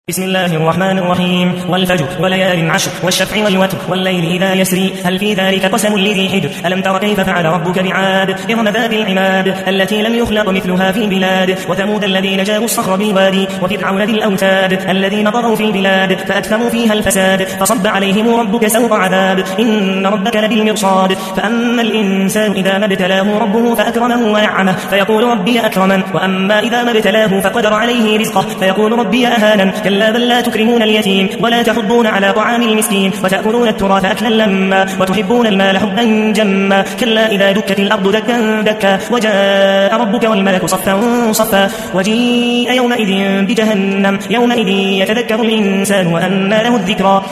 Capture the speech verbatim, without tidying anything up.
بسم الله الرحمن الرحيم والفجر وليال عشر والشفع والوتر والليل إذا يسري هل في ذلك قسم لذي حجر ألم تر كيف فعل ربك بعاد إرم ذات العماد التي لم يخلق مثلها في البلاد وثمود الذين جابوا الصخر بالوادي وفرعون ذي الأوتاد الذين طغوا في البلاد فأكثروا فيها الفساد فصب عليهم ربك سوط عذاب إن ربك لبالمرصاد فأما الإنسان إذا ما ابتلاه ربه فأكرمه ونعمه فيقول ربي أكرمن وأما إذا ما ابتلاه فقدر عليه رزقه فيقول ربي أهانن كلا بل لا تكرمون اليتيم ولا تحضون على طعام المسكين وتأكلون التراث أكلا لما وتحبون المال حبا جما كلا إذا دكت الأرض دكا دكا وجاء ربك والملك صفا صفا وجيء يومئذ بجهنم يومئذ يتذكر الإنسان وأنى له الذكرى